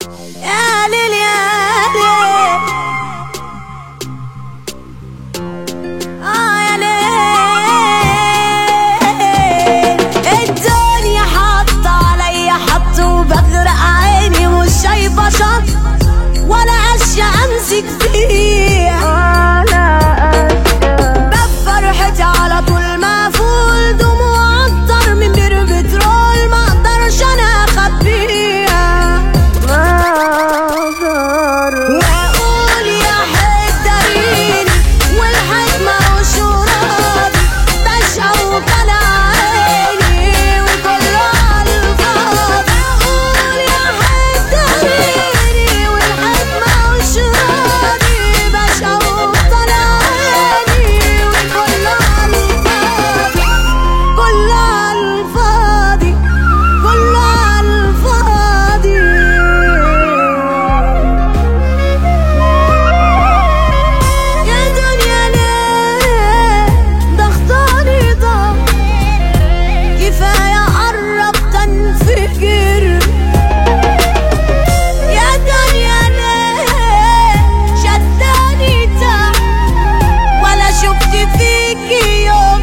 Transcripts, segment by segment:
يا ليل يا ليل يا ليل، الدنيا حط عليا حط وبغرق عيني مش شايفة شط ولا قشة امسك فيها، باب فرحتي على طول مقفول، دموع اكتر من بير بترول ما اقدرش انا اخبيها، واقول يا حداريني والحكمة وشرابي بشقى وطلع عيني وكله على الفاضي، اقول يا حداريني والحكمة وشرابي بشقى وطلع عيني وكله على الفاضي، كله على الفاضي، كله على الفاضي. يا دنيا ليه ضغطاني ضغط، كفاية قربت انفجر، يا دنيا ليه شداني تحت ولا شفت فيكي يوم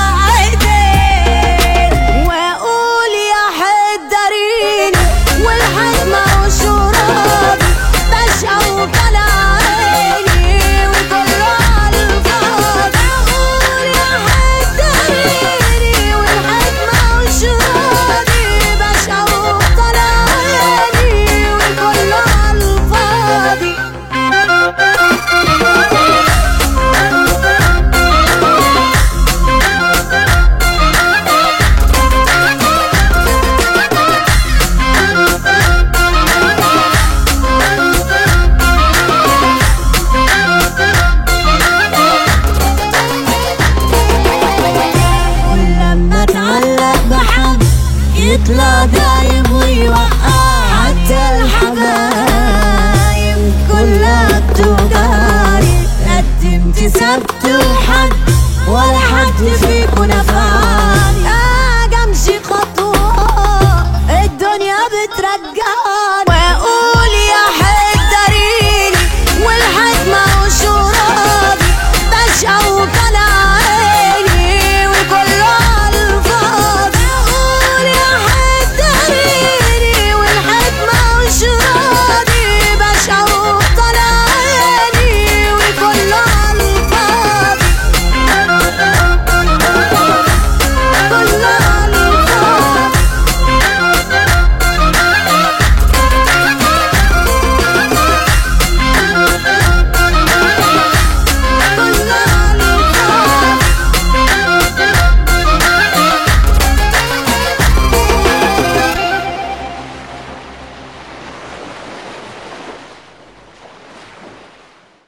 عدل، واقول يا حداريني والحكمة وشرابي بشقى وطلع عيني وكله على الفاضي، اقول يا حداريني والحكمة وشرابي بشقى وطلع عيني وكله على الفاضي. ولما اتعلق بحد يطلع دايب ويوقع، حتى الحبايب كلها بتوجعني، قدمت سبت